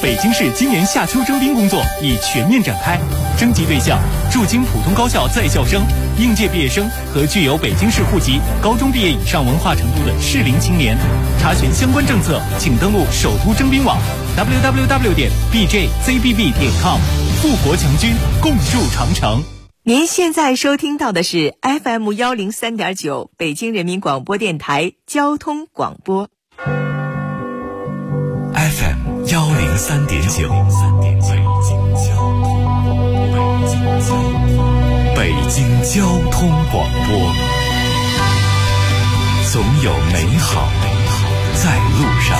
北京市今年夏秋征兵工作已全面展开，征集对象驻京普通高校在校生、应届毕业生和具有北京市户籍、高中毕业以上文化程度的适龄青年。查询相关政策，请登录首都征兵网 www.bjzbb.com。富国强军，共筑长城。 您现在收听到的是 FM103.9 北京人民广播电台交通广播。 FM103.9 北京交通广播，总有美好在路上。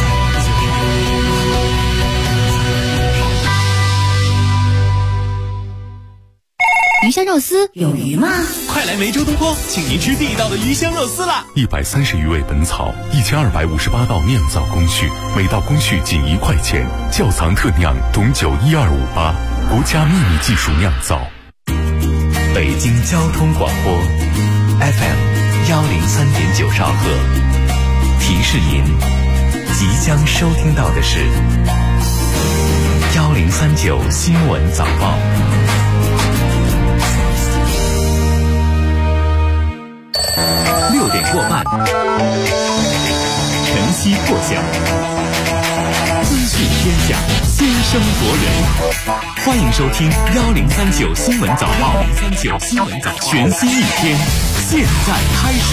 鱼香肉丝有鱼吗？ 快来梅州东坡，请您吃地道的鱼香肉丝啦 ！130余味本草，1258道酿造工序，每道工序仅1块钱，窖藏特酿董酒12588，国家秘密技术酿造。北京交通广播 FM103.9兆赫，提示您即将收听到的是1039新闻早报。6点过半，晨曦破晓，资讯天下，先声夺人。欢迎收听1039新闻早报，1039新闻早报，全新一天，现在开始。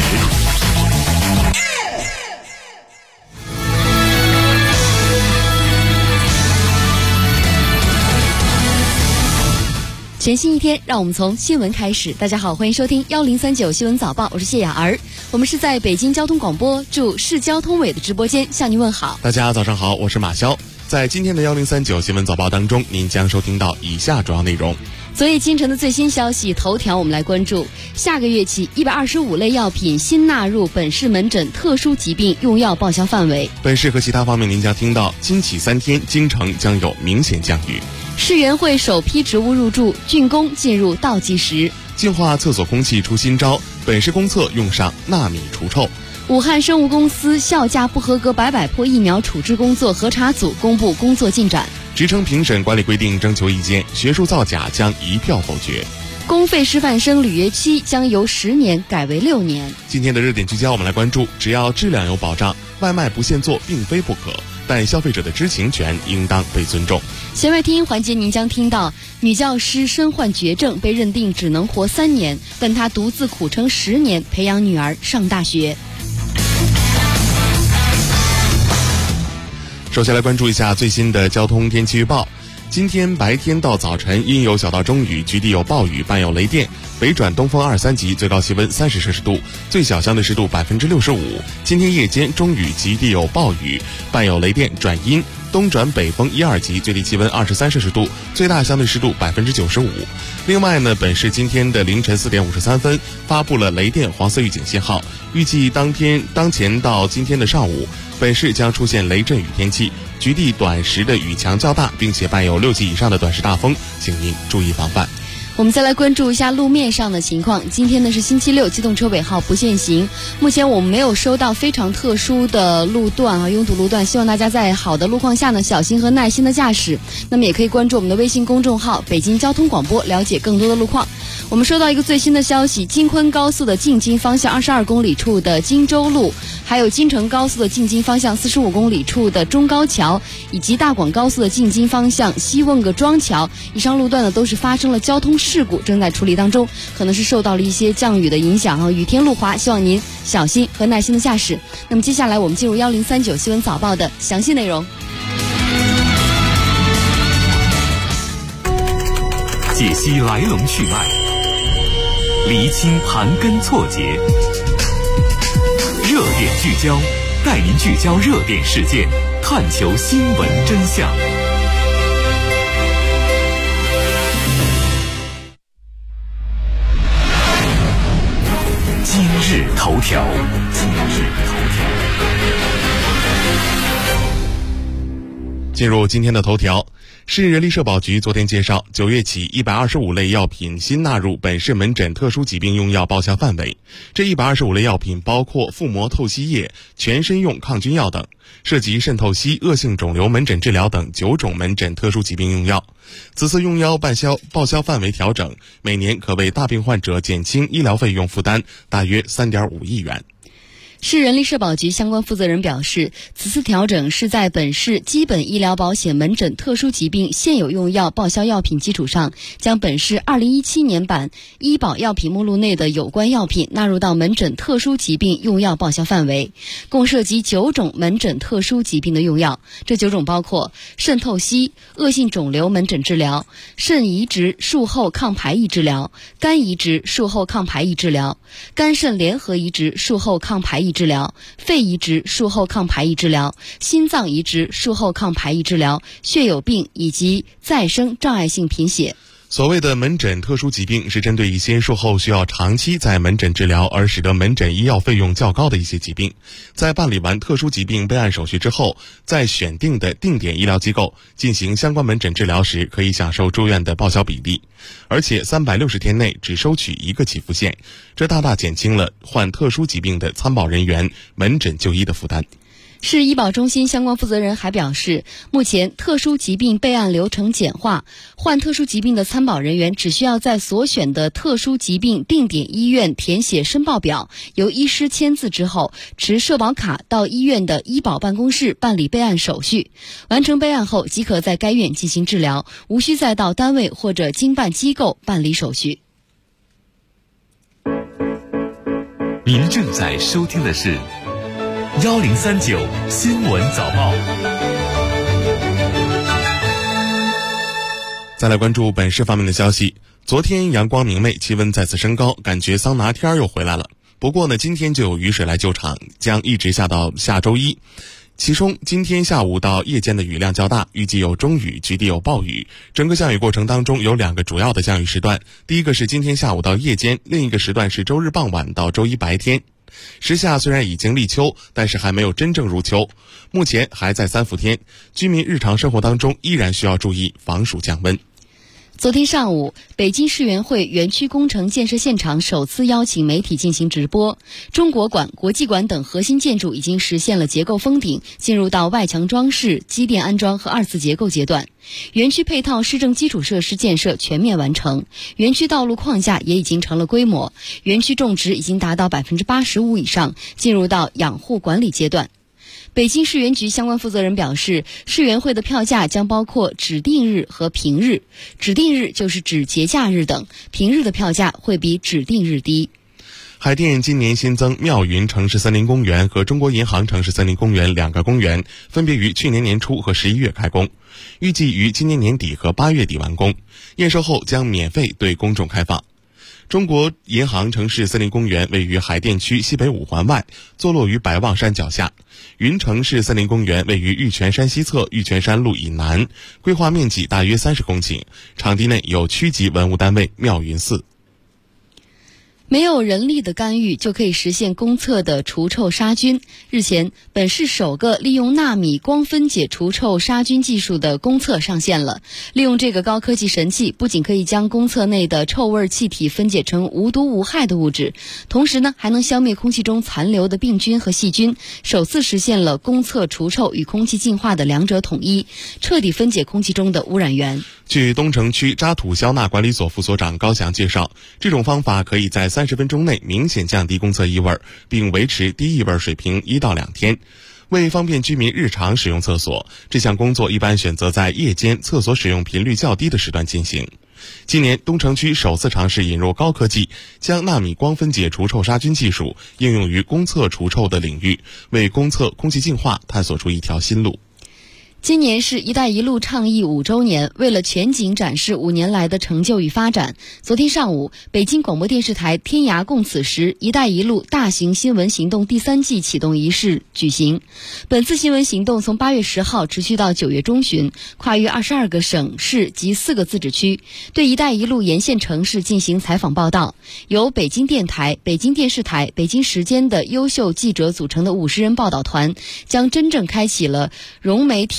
全新一天，让我们从新闻开始。大家好，欢迎收听1039新闻早报，我是谢雅儿。我们是在北京交通广播驻市交通委的直播间向您问好。 大家早上好，我是马潇。在今天的1039新闻早报当中，您将收听到以下主要内容。 昨夜今晨的最新消息头条，我们来关注下个月起125类药品新纳入本市门诊特殊疾病用药报销范围。 本市和其他方面您将听到，今起3天京城将有明显降雨。 市委会首批职务入驻，竣工进入倒计时。 净化厕所空气出新招，本市公厕用上纳米除臭。 武汉生物公司效价不合格百破疫苗处置工作核查组公布工作进展。 职称评审管理规定征求意见，学术造假将一票否决。 公费师范生履约期将由10年改为6年。 今天的热点聚焦，我们来关注，只要质量有保障，外卖不限做并非不可，但消费者的知情权应当被尊重。 弦外听音环节，您将听到女教师身患绝症，被认定只能活3年，但她独自苦撑10年，培养女儿上大学。 首先来关注一下最新的交通天气预报。今天白天到早晨阴有小到中雨，局地有暴雨，伴有雷电，北转东风2、3级，最高气温30摄氏度，最小相对湿度65%。今天夜间中雨，局地有暴雨，伴有雷电转阴，东转北风1、2级，最低气温23摄氏度，最大相对湿度95%。另外呢，本市今天的凌晨4点53分发布了雷电黄色预警信号，预计当前到今天的上午，本市将出现雷阵雨天气，局地短时的雨强较大，并且伴有6级以上的短时大风，请您注意防范。 我们再来关注一下路面上的情况。今天呢是星期六，机动车尾号不限行。目前我们没有收到非常特殊的路段拥堵路段，希望大家在好的路况下呢小心和耐心的驾驶。那么也可以关注我们的微信公众号北京交通广播，了解更多的路况。我们收到一个最新的消息，京昆高速的进京方向22公里处的荆州路，还有京承高速的进京方向45公里处的中高桥，以及大广高速的进京方向西瓮个庄桥，以上路段呢都是发生了交通事故，正在处理当中，可能是受到了一些降雨的影响雨天路滑，希望您小心和耐心的驾驶。那么接下来我们进入1039新闻早报的详细内容。 解析来龙去脉，厘清盘根错节，热点聚焦，带您聚焦热点事件，探求新闻真相。今日头条。 进入今天的头条，市人力社保局昨天介绍，9月起125类药品新纳入本市门诊特殊疾病用药报销范围。这125类药品包括腹膜透析液、全身用抗菌药等，涉及肾透析、恶性肿瘤门诊治疗等9种门诊特殊疾病用药。此次用药报销范围调整，每年可为大病患者减轻医疗费用负担，大约3.5亿元。 市人力社保局相关负责人表示，此次调整是在本市基本医疗保险门诊特殊疾病现有用药报销药品基础上，将本市2017年版医保药品目录内的有关药品纳入到门诊特殊疾病用药报销范围，共涉及9种门诊特殊疾病的用药。这9种包括肾透析、恶性肿瘤门诊治疗、肾移植术后抗排异治疗、肝移植术后抗排异治疗、肝肾联合移植术后抗排异治疗、肺移植术后抗排异治疗、心脏移植术后抗排异治疗、血友病以及再生障碍性贫血。 所谓的门诊特殊疾病是针对一些术后需要长期在门诊治疗而使得门诊医药费用较高的一些疾病，在办理完特殊疾病备案手续之后，在选定的定点医疗机构进行相关门诊治疗时，可以享受住院的报销比例，而且360天内只收取1个给付线，这大大减轻了患特殊疾病的参保人员门诊就医的负担。 市医保中心相关负责人还表示，目前特殊疾病备案流程简化，患特殊疾病的参保人员只需要在所选的特殊疾病定点医院填写申报表，由医师签字之后，持社保卡到医院的医保办公室办理备案手续，完成备案后即可在该院进行治疗，无需再到单位或者经办机构办理手续。 您正在收听的是1039新闻早报。 再来关注本市方面的消息。昨天阳光明媚，气温再次升高，感觉桑拿天又回来了。不过呢，今天就有雨水来救场，将一直下到下周一。其中今天下午到夜间的雨量较大，预计有中雨，局地有暴雨。整个降雨过程当中有2个主要的降雨时段，第一个是今天下午到夜间，另一个时段是周日傍晚到周一白天。时下虽然已经立秋，但是还没有真正入秋，目前还在3伏天，居民日常生活当中依然需要注意防暑降温。 昨天上午，北京市园会园区工程建设现场首次邀请媒体进行直播。中国馆、国际馆等核心建筑已经实现了结构封顶，进入到外墙装饰、机电安装和2次结构阶段。园区配套市政基础设施建设全面完成，园区道路框架也已经成了规模，园区种植已经达到85%以上，进入到养护管理阶段。北京市园局相关负责人表示，市园会的票价将包括指定日和平日，指定日就是指节假日等，平日的票价会比指定日低。 海淀今年新增妙云城市森林公园和中国银行城市森林公园2个公园，分别于去年年初和11月开工，预计于今年年底和8月底完工，验收后将免费对公众开放。中国银行城市森林公园位于海淀区西北5环外，坐落于百望山脚下。云城市森林公园位于玉泉山西侧玉泉山路以南，规划面积大约30公顷，场地内有区级文物单位妙云寺。 没有人力的干预就可以实现公厕的除臭杀菌。日前，本市首个利用纳米光分解除臭杀菌技术的公厕上线了。利用这个高科技神器，不仅可以将公厕内的臭味气体分解成无毒无害的物质，同时呢，还能消灭空气中残留的病菌和细菌，首次实现了公厕除臭与空气净化的2者统一，彻底分解空气中的污染源。 据东城区渣土消纳管理所副所长高翔介绍，这种方法可以在30分钟内明显降低公厕异味，并维持低异味水平1到2天。为方便居民日常使用厕所，这项工作一般选择在夜间厕所使用频率较低的时段进行。今年东城区首次尝试引入高科技，将纳米光分解除臭杀菌技术应用于公厕除臭的领域，为公厕空气净化探索出一条新路。 今年是“一带一路”倡议5周年，为了全景展示5年来的成就与发展，昨天上午，北京广播电视台天涯共此时“一带一路”大型新闻行动第3季启动仪式举行。本次新闻行动从8月10号持续到9月中旬，跨越22个省市及4个自治区，对“一带一路”沿线城市进行采访报道。由北京电台、北京电视台、北京时间的优秀记者组成的50人报道团，将真正开启了融媒体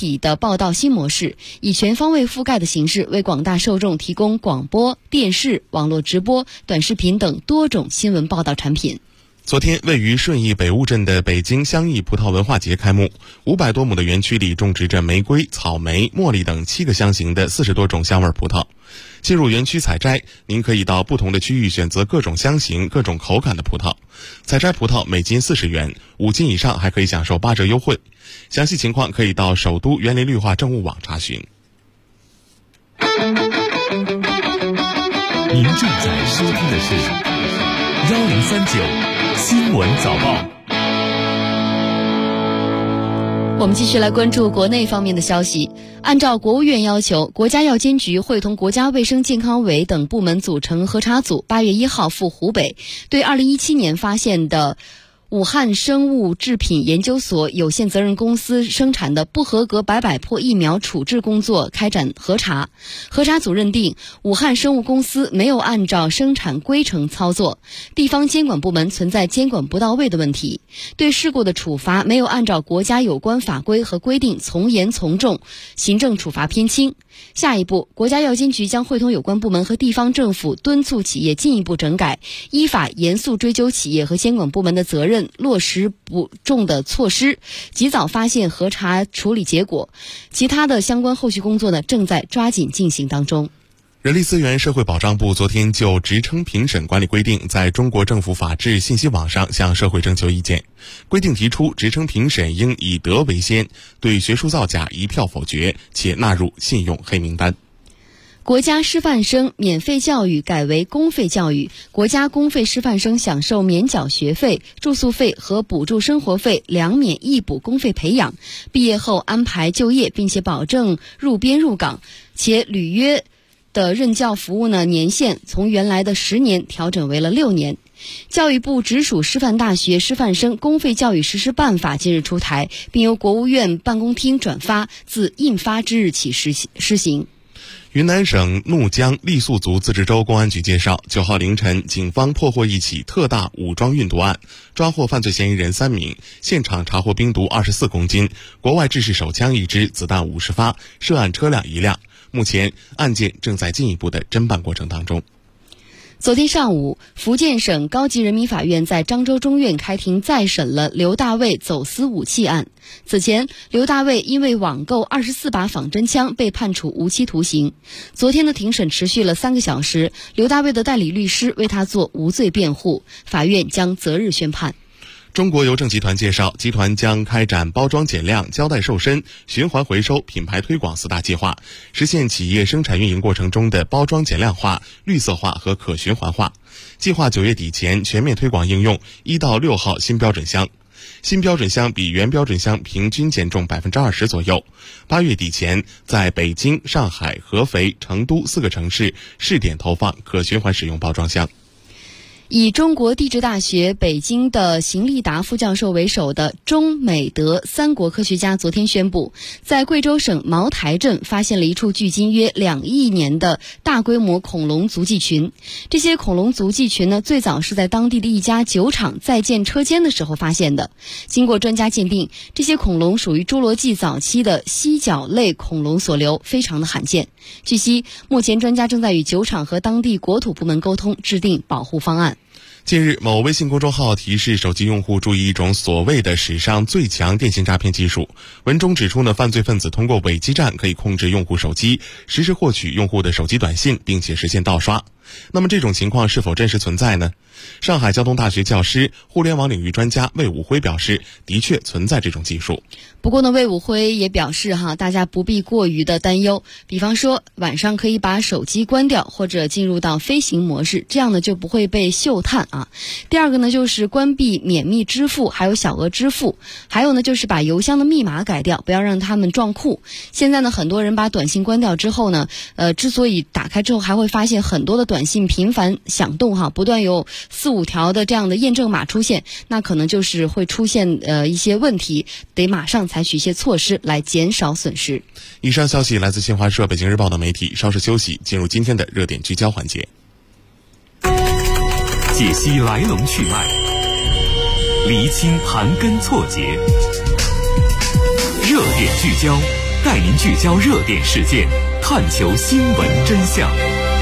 体的报道新模式，以全方位覆盖的形式为广大受众提供广播、电视、网络直播、短视频等多种新闻报道产品。 昨天，位于顺义北坞镇的北京香艺葡萄文化节开幕，500多亩的园区里种植着玫瑰、草莓、茉莉等7个香型的40多种香味葡萄。进入园区采摘，您可以到不同的区域选择各种香型、各种口感的葡萄。采摘葡萄每斤40元，5斤以上还可以享受8折优惠。详细情况可以到首都园林绿化政务网查询。 您正在收听的是1039新闻早报。 我们继续来关注国内方面的消息。按照国务院要求，国家药监局会同国家卫生健康委等部门组成核查组，8月1号赴湖北，对2017年发现的武汉生物制品研究所有限责任公司生产的不合格白百破疫苗处置工作开展核查。核查组认定，武汉生物公司没有按照生产规程操作，地方监管部门存在监管不到位的问题，对事故的处罚没有按照国家有关法规和规定从严从重，行政处罚偏轻。下一步，国家药监局将会同有关部门和地方政府敦促企业进一步整改，依法严肃追究企业和监管部门的责任，落实补重的措施，及早发现核查处理结果。其他的相关后续工作呢，正在抓紧进行当中。 人力资源社会保障部昨天就职称评审管理规定在中国政府法制信息网上向社会征求意见。规定提出，职称评审应以德为先，对学术造假一票否决，且纳入信用黑名单。 国家师范生免费教育改为公费教育，国家公费师范生享受免缴学费、住宿费和补助生活费2免1补公费培养，毕业后安排就业，并且保证入编入岗，且履约的任教服务呢年限从原来的10年调整为了6年。教育部直属师范大学师范生公费教育实施办法近日出台，并由国务院办公厅转发，自印发之日起施行。 云南省怒江傈僳族自治州公安局介绍，9号凌晨，警方破获一起特大武装运毒案，抓获犯罪嫌疑人3名，现场查获冰毒24公斤、国外制式手枪1支、子弹50发，涉案车辆1辆。目前案件正在进一步的侦办过程当中。 昨天上午，福建省高级人民法院在漳州中院开庭再审了刘大卫走私武器案。此前，刘大卫因为网购24把仿真枪被判处无期徒刑。昨天的庭审持续了3个小时，刘大卫的代理律师为他做无罪辩护，法院将择日宣判。 中国邮政集团介绍，集团将开展包装减量、胶带瘦身、循环回收、品牌推广4大计划，实现企业生产运营过程中的包装减量化、绿色化和可循环化。计划9月底前全面推广应用1到6号新标准箱。新标准箱比原标准箱平均减重20%左右。8月底前，在北京、上海、合肥、成都4个城市试点投放可循环使用包装箱。 以中国地质大学北京的邢立达副教授为首的中美德3国科学家昨天宣布，在贵州省茅台镇发现了一处距今约2亿年的大规模恐龙足迹群。这些恐龙足迹群呢，最早是在当地的一家酒厂在建车间的时候发现的。经过专家鉴定，这些恐龙属于侏罗纪早期的犀角类恐龙所留，非常的罕见。据悉，目前专家正在与酒厂和当地国土部门沟通，制定保护方案。 近日，某微信公众号提示手机用户注意一种所谓的史上最强电信诈骗技术。文中指出呢，犯罪分子通过伪基站可以控制用户手机，实时获取用户的手机短信，并且实现盗刷。那么这种情况是否真实存在呢？上海交通大学教师、互联网领域专家魏武辉表示，的确存在这种技术。 不过呢，魏武辉也表示大家不必过于的担忧。比方说，晚上可以把手机关掉，或者进入到飞行模式，这样呢就不会被嗅探啊。第二个呢，就是关闭免密支付，还有小额支付。还有呢，就是把邮箱的密码改掉，不要让他们撞库。现在呢，很多人把短信关掉之后呢，之所以打开之后还会发现很多的短信频繁响动不断有4、5条的这样的验证码出现，那可能就是会出现一些问题，得马上采取一些措施来减少损失。 以上消息来自新华社、北京日报等媒体。稍事休息，进入今天的热点聚焦环节， 解析来龙去脉，厘清盘根错节，热点聚焦， 带您聚焦热点事件，探求新闻真相。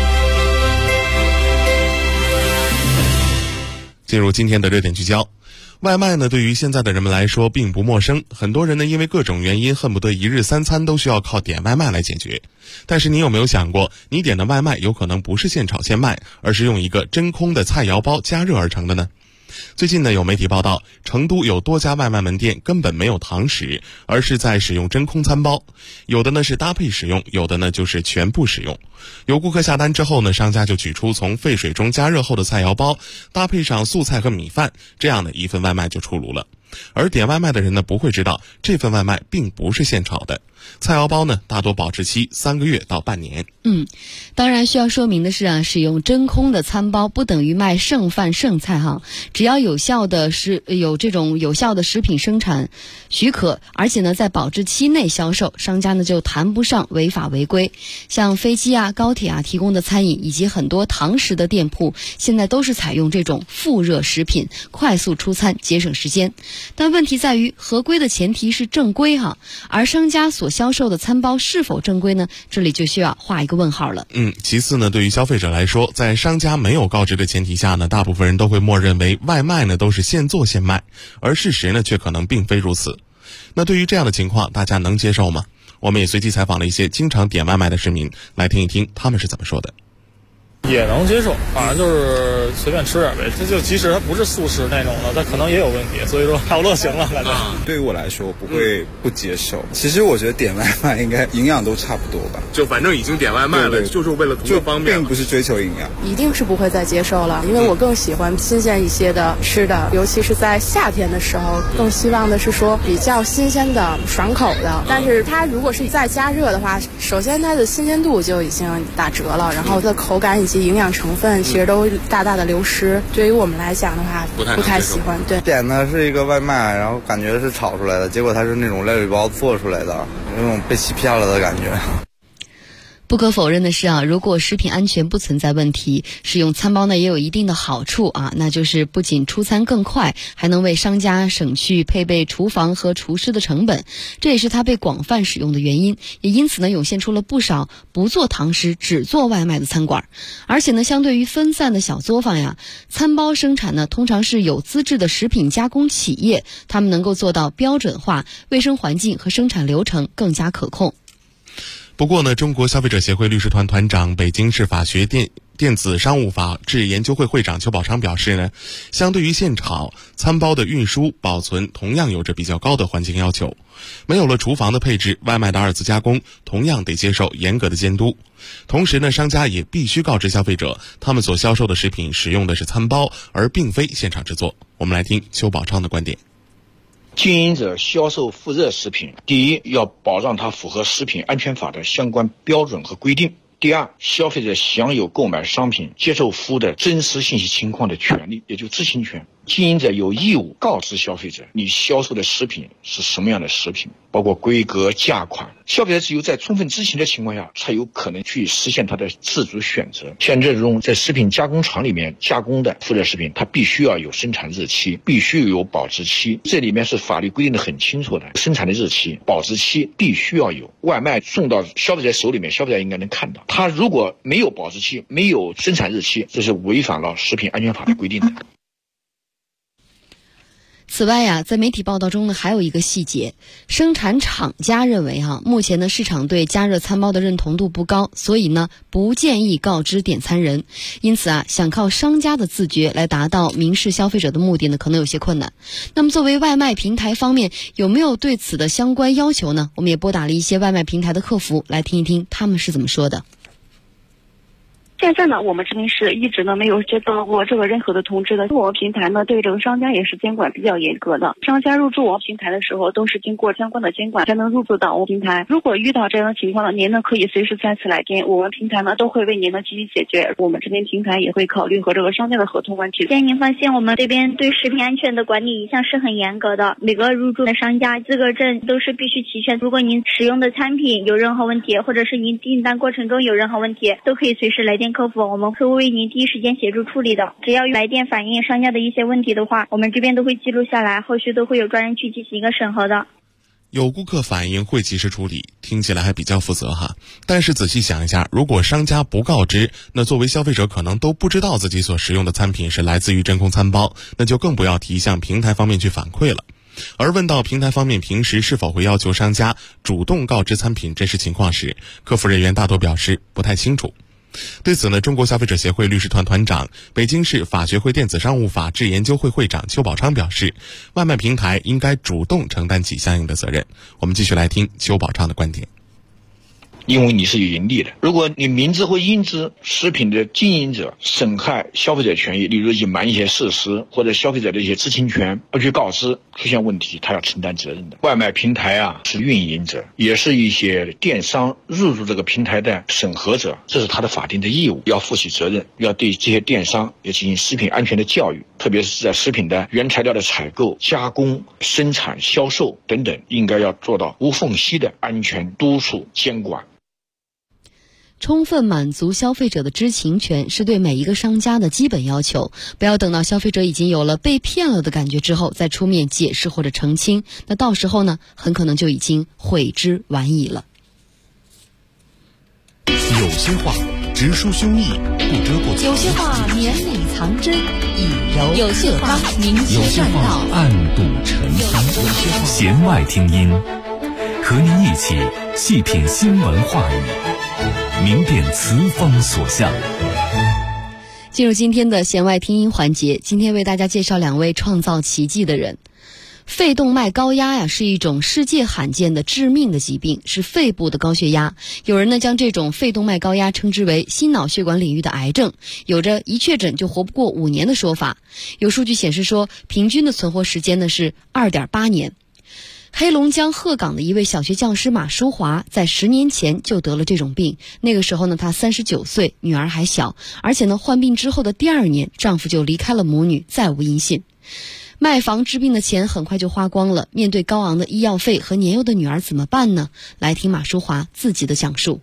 进入今天的热点聚焦。外卖呢，对于现在的人们来说并不陌生，很多人呢因为各种原因恨不得一日三餐都需要靠点外卖来解决。但是你有没有想过，你点的外卖有可能不是现炒现卖，而是用一个真空的菜肴包加热而成的呢？最近呢，有媒体报道，成都有多家外卖门店根本没有堂食，而是在使用真空餐包，有的呢是搭配使用，有的呢就是全部使用。有顾客下单之后呢，商家就取出从沸水中加热后的菜肴包，搭配上素菜和米饭，这样的一份外卖就出炉了。而点外卖的人呢，不会知道这份外卖并不是现炒的。菜肴包呢，大多保质期3个月到半年。 当然需要说明的是啊，使用真空的餐包不等于卖剩饭剩菜哈。只要有这种有效的食品生产许可，而且呢在保质期内销售，商家呢就谈不上违法违规。像飞机啊、高铁啊提供的餐饮以及很多堂食的店铺，现在都是采用这种复热食品，快速出餐，节省时间。但问题在于，合规的前提是正规哈，而商家所销售的餐包是否正规呢？这里就需要画一个问号了。 其次呢，对于消费者来说，在商家没有告知的前提下呢，大部分人都会默认为外卖呢都是现做现卖，而事实呢却可能并非如此。那对于这样的情况，大家能接受吗？我们也随机采访了一些经常点外卖的市民，来听一听他们是怎么说的。 也能接受，反正就是随便吃点呗。这就即使它不是速食那种的，它可能也有问题，所以说差不多行了。感觉对于我来说，我不会不接受。其实我觉得点外卖应该营养都差不多吧。 就反正已经点外卖了，就是为了图个方便， 并不是追求营养。 一定是不会再接受了，因为我更喜欢新鲜一些的吃的，尤其是在夏天的时候，更希望的是说比较新鲜的、爽口的。但是它如果是再加热的话，首先它的新鲜度就已经打折了，然后它的口感以及营养成分其实都大大的流失。对于我们来讲的话，不太喜欢。对， 点的是一个外卖，然后感觉是炒出来的，结果它是那种料理包做出来的，有种被欺骗了的感觉。 不可否认的是啊，如果食品安全不存在问题，使用餐包呢也有一定的好处啊，那就是不仅出餐更快，还能为商家省去配备厨房和厨师的成本，这也是它被广泛使用的原因。也因此呢，涌现出了不少不做堂食只做外卖的餐馆。而且呢，相对于分散的小作坊呀，餐包生产呢通常是有资质的食品加工企业，他们能够做到标准化，卫生环境和生产流程更加可控。 不过呢，中国消费者协会律师团团长、北京市法学电子商务法治研究会会长邱宝昌表示呢，相对于现炒，餐包的运输、保存同样有着比较高的环境要求。没有了厨房的配置，外卖的二次加工同样得接受严格的监督。同时呢，商家也必须告知消费者，他们所销售的食品使用的是餐包，而并非现场制作。我们来听邱宝昌的观点。 经营者销售复热食品，第一，要保障它符合食品安全法的相关标准和规定；第二，消费者享有购买商品、接受服务的真实信息情况的权利，也就知情权。经营者有义务告知消费者你销售的食品是什么样的食品，包括规格、价款。消费者只有在充分知情的情况下，才有可能去实现他的自主选择。像这种在食品加工厂里面加工的复热食品，它必须要有生产日期，必须有保质期，这里面是法律规定的很清楚的，生产的日期、保质期必须要有。外卖送到消费者手里面，消费者应该能看到，他如果没有保质期、没有生产日期，这是违反了食品安全法的规定的。 此外呀，在媒体报道中呢，还有一个细节，生产厂家认为目前呢市场对加热餐包的认同度不高，所以呢不建议告知点餐人。因此想靠商家的自觉来达到明示消费者的目的呢，可能有些困难。那么作为外卖平台方面，有没有对此的相关要求呢？我们也拨打了一些外卖平台的客服，来听一听他们是怎么说的。 现在呢，我们这边是一直呢没有接到过这个任何的通知的。我们平台呢对这个商家也是监管比较严格的，商家入驻我们平台的时候都是经过相关的监管才能入驻到我们平台。如果遇到这样的情况呢，您呢可以随时再次来电，我们平台呢都会为您呢积极解决。我们这边平台也会考虑和这个商家的合同问题。 建议您放心，我们这边对食品安全的管理一向是很严格的，每个入驻的商家资格证都是必须齐全。如果您使用的产品有任何问题，或者是您订单过程中有任何问题，都可以随时来电客服，我们会为您第一时间协助处理的。只要来电反映商家的一些问题的话，我们这边都会记录下来，后续都会有专人去进行一个审核的。 有顾客反映会及时处理，听起来还比较负责哈。但是仔细想一下，如果商家不告知，那作为消费者可能都不知道自己所食用的餐品是来自于真空餐包，那就更不要提向平台方面去反馈了。而问到平台方面平时是否会要求商家主动告知餐品真实情况时，客服人员大多表示不太清楚。对此呢，中国消费者协会律师团团长、北京市法学会电子商务法治研究会会长邱宝昌表示，外卖平台应该主动承担起相应的责任。我们继续来听邱宝昌的观点。 因为你是有盈利的，如果你明知或应知食品的经营者损害消费者权益，例如隐瞒一些事实或者消费者的一些知情权不去告知，出现问题他要承担责任的。外卖平台啊是运营者，也是一些电商入驻这个平台的审核者，这是他的法定的义务，要负起责任，要对这些电商也进行食品安全的教育，特别是在食品的原材料的采购、加工、生产、销售等等，应该要做到无缝隙的安全督促监管。 充分满足消费者的知情权是对每一个商家的基本要求，不要等到消费者已经有了被骗了的感觉之后再出面解释或者澄清，那到时候呢，很可能就已经悔之晚矣了。 有些话直抒胸臆，不遮不藏； 有些话绵里藏针，以柔有些话明有些确栈道， 话暗度陈仓。弦外听音，和您一起细品新闻话语，明辨词风所向。 进入今天的弦外听音环节，今天为大家介绍两位创造奇迹的人。肺动脉高压是一种世界罕见的致命的疾病，是肺部的高血压。有人呢将这种肺动脉高压称之为心脑血管领域的癌症，有着一确诊就活不过5年的说法。有数据显示说，平均的存活时间呢是2.8年。黑龙江鹤岗的一位小学教师马淑华在10年前就得了这种病，那个时候呢，她39岁，女儿还小，而且呢，患病之后的第2年，丈夫就离开了母女，再无音信。卖房治病的钱很快就花光了，面对高昂的医药费和年幼的女儿怎么办呢？来听马淑华自己的讲述。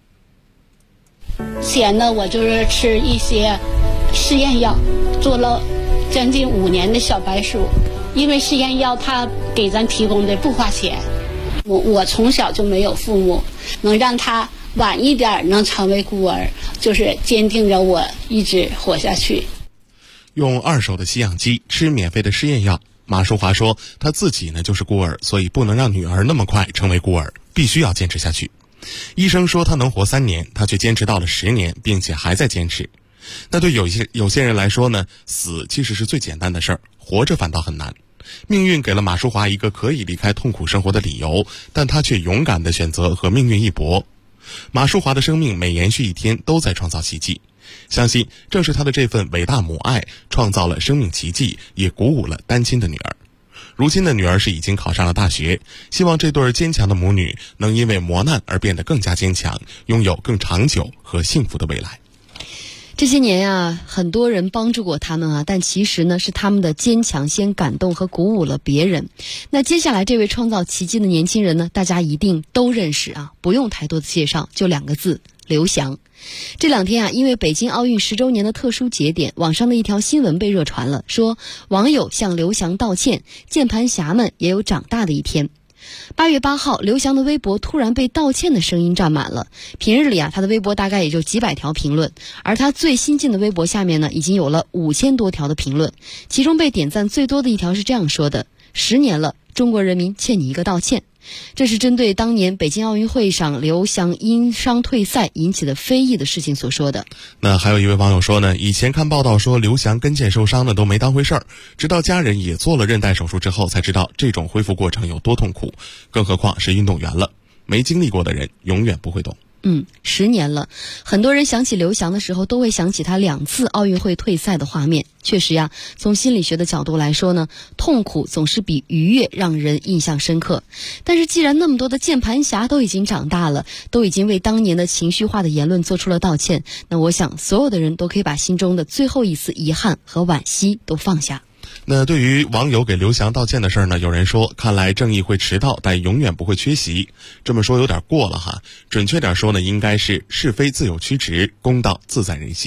前呢，我就是吃一些试验药，做了将近5年的小白鼠。因为试验药它给咱提供的不花钱，我从小就没有父母，能让他晚一点能成为孤儿，就是坚定着我一直活下去。 用2手的吸氧机，吃免费的试验药。马淑华说，她自己呢就是孤儿，所以不能让女儿那么快成为孤儿，必须要坚持下去。医生说她能活3年，她却坚持到了10年，并且还在坚持。那对有些人来说呢，死其实是最简单的事儿，活着反倒很难。命运给了马淑华一个可以离开痛苦生活的理由，但她却勇敢地选择和命运一搏。马淑华的生命每延续一天都在创造奇迹，相信正是她的这份伟大母爱创造了生命奇迹，也鼓舞了单亲的女儿。如今的女儿是已经考上了大学，希望这对坚强的母女能因为磨难而变得更加坚强，拥有更长久和幸福的未来。 这些年啊，很多人帮助过他们啊，但其实呢，是他们的坚强先感动和鼓舞了别人。那接下来这位创造奇迹的年轻人呢，大家一定都认识啊，不用太多的介绍，就2个字：刘翔。这2天啊，因为北京奥运10周年的特殊节点，网上的一条新闻被热传了，说网友向刘翔道歉，键盘侠们也有长大的一天。8月8号，刘翔的微博突然被道歉的声音占满了。平日里啊，他的微博大概也就几百条评论，而他最新进的微博下面呢，已经有了5000多条的评论。其中被点赞最多的一条是这样说的：10年了，中国人民欠你一个道歉。这是针对当年北京奥运会上刘翔因伤退赛引起的非议的事情所说的。 那还有一位网友说呢，以前看报道说刘翔跟腱受伤的都没当回事儿，直到家人也做了韧带手术之后才知道这种恢复过程有多痛苦，更何况是运动员了，没经历过的人永远不会懂。 10年了，很多人想起刘翔的时候都会想起他2次奥运会退赛的画面。确实呀，从心理学的角度来说呢，痛苦总是比愉悦让人印象深刻。但是既然那么多的键盘侠都已经长大了，都已经为当年的情绪化的言论做出了道歉，那我想所有的人都可以把心中的最后一丝遗憾和惋惜都放下。 那对于网友给刘翔道歉的事儿呢，有人说，看来正义会迟到，但永远不会缺席。这么说有点过了哈，准确点说呢，应该是是非自有曲直，公道自在人心。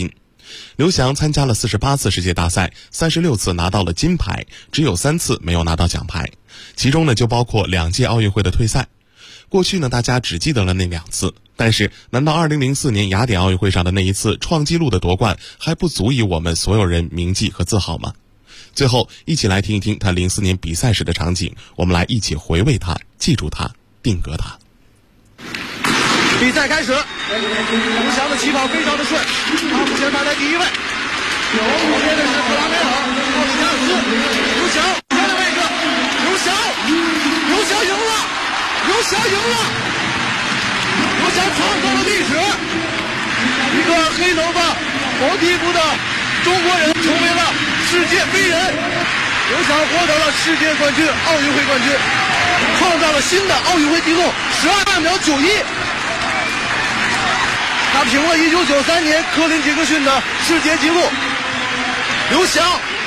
刘翔参加了48次世界大赛，36次拿到了金牌，只有3次没有拿到奖牌，其中呢就包括2届奥运会的退赛。过去呢大家只记得了那2次，但是难道2004年雅典奥运会上的那一次创纪录的夺冠还不足以我们所有人铭记和自豪吗？最后一起来听一听他04年比赛时的场景，我们来一起回味他，记住他，定格他。 比赛开始，刘翔的起跑非常的顺，他目前排在第1位。后面的是克拉梅尔、奥里加尔斯、刘翔第2位置，刘翔赢了，刘翔创造了历史，一个黑头发、黄皮肤的中国人成为了世界飞人。刘翔获得了世界冠军、奥运会冠军，创造了新的奥运会纪录12秒91。他平了1993年科林杰克逊的世界纪录。刘翔，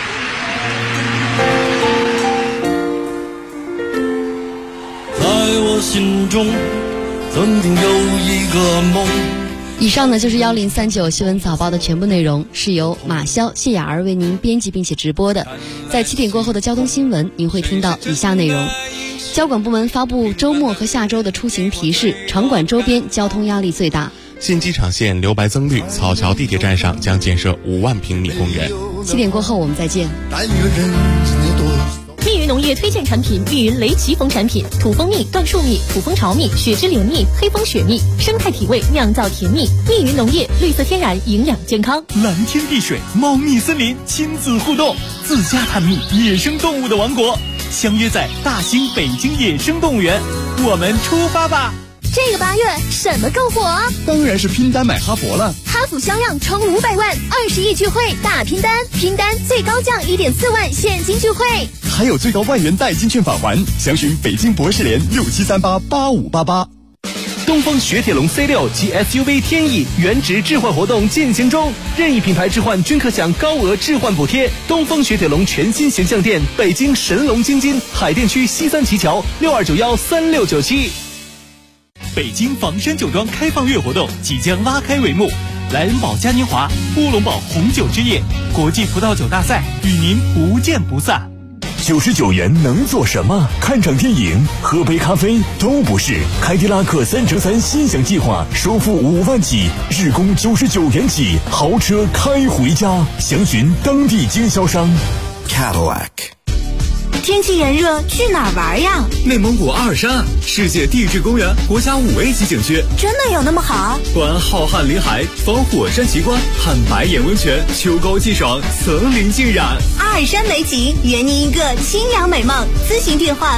在我心中曾经有一个梦。 以上呢就是1039新闻早报的全部内容，是由马潇、谢雅儿为您编辑并且直播的。在7点过后的交通新闻，您会听到以下内容：交管部门发布周末和下周的出行提示，场馆周边交通压力最大。 新机场线留白增绿，草桥地铁站上将建设5万平米公园。 7点过后我们再见。 密云农业推荐产品：密云雷奇蜂产品，土蜂蜜、椴树蜜、土蜂巢蜜、雪之莲蜜、黑蜂雪蜜，生态体味，酿造甜蜜。密云农业，绿色天然，营养健康。 蓝天碧水，猫蜜森林，亲子互动，自家探秘野生动物的王国，相约在大兴北京野生动物园，我们出发吧！ 这个8月什么更火？ 当然是拼单买哈佛了。 哈弗销量冲500万，20亿聚会大拼单，拼单最高降1.4万现金聚会， 还有最高万元代金券返还。详询北京博士联67388588。 东风雪铁龙 C6 及 SUV 天翼原值置换活动进行中，任意品牌置换均可享高额置换补贴。东风雪铁龙全新形象店，北京神龙京津海淀区西三旗桥62913697。 北京房山酒庄开放月活动即将拉开帷幕，莱恩堡嘉年华、乌龙堡红酒之夜、国际葡萄酒大赛与您不见不散。 99元能做什么？看场电影、喝杯咖啡都不是。凯迪拉克3乘3心想计划，首付5万起，日供99元起，豪车开回家。详询当地经销商。 Cadillac。 天气炎热，去哪儿玩呀？ 内蒙古阿尔山，世界地质公园，国家5A级景区。 真的有那么好？ 观浩瀚林海，访火山奇观，看白眼温泉，秋高气爽，层林尽染。 阿尔山美景，圆您一个清凉美梦。咨询电话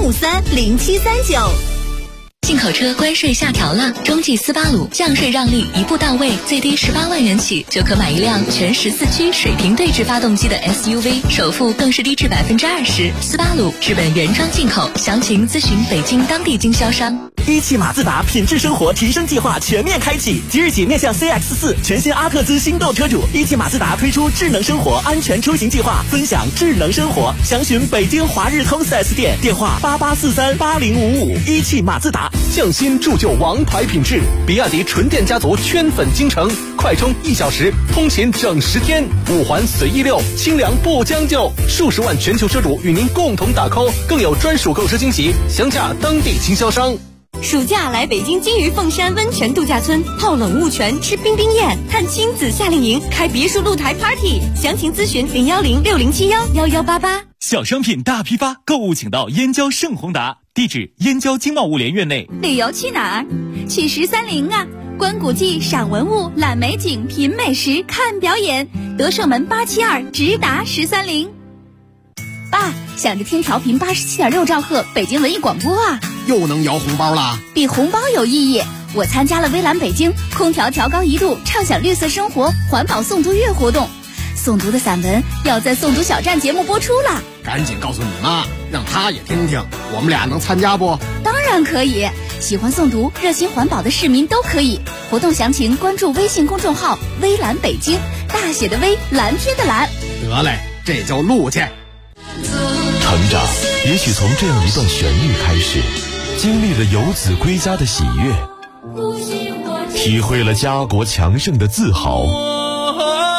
83530739。 进口车关税下调了，中际斯巴鲁降税让利一步到位，最低18万元起就可买一辆全14驱水平对置发动机的 SUV， 首付更是低至20%。斯巴鲁日本原装进口，详情咨询北京当地经销商。 一汽马自达品质生活提升计划全面开启，即日起面向 CX4 全新阿特兹新购车主，一汽马自达推出智能生活安全出行计划，分享智能生活。详询北京华日通 4S 店，电话88438055。一汽马自达。 匠心铸就王牌品质，比亚迪纯电家族圈粉京城，快充1小时，通勤整10天，5环随意溜，清凉不将就，数十万全球车主与您共同打 call， 更有专属购车惊喜，详洽当地经销商。 暑假来北京金鱼凤山温泉度假村，泡冷雾泉，吃冰冰宴，看亲子夏令营，开别墅露台 party， 详情咨询01060711188。 小商品大批发，购物请到燕郊盛宏达，地址燕郊经贸物联院内。 旅游去哪儿？去1030啊！观古迹，赏文物，览美景，品美食，看表演。德胜门872，直达1030。爸，想着听调频87.6兆赫北京文艺广播啊！ 又能摇红包啦？ 比红包有意义。我参加了微蓝北京空调调高1度，畅享绿色生活环保诵读月活动。诵读的散文要在诵读小站节目播出了， 赶紧告诉你妈，让她也听听。我们俩能参加不？ 当然可以，喜欢诵读、热心环保的市民都可以。活动详情关注微信公众号“微蓝北京”，大写的微，蓝天的蓝。 得嘞，这就录去。 成长也许从这样一段旋律开始，经历了游子归家的喜悦，体会了家国强盛的自豪。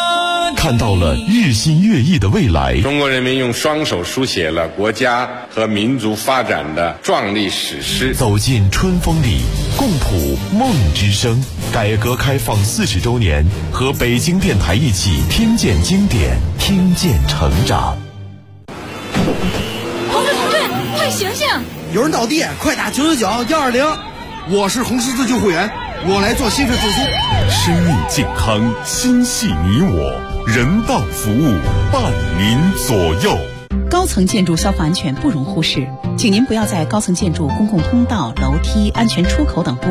看到了日新月异的未来。 中国人民用双手书写了国家和民族发展的壮丽史诗。 走进春风里，共谱梦之声。改革开放40周年，和北京电台一起听见经典，听见成长。 同志，快醒醒！ 有人倒地，快打999-120。我是红十字救护员，我来做心肺复苏。 生命健康，心系你我，人道服务伴您左右。 高层建筑消防安全不容忽视，请您不要在高层建筑公共通道、楼梯、安全出口等部分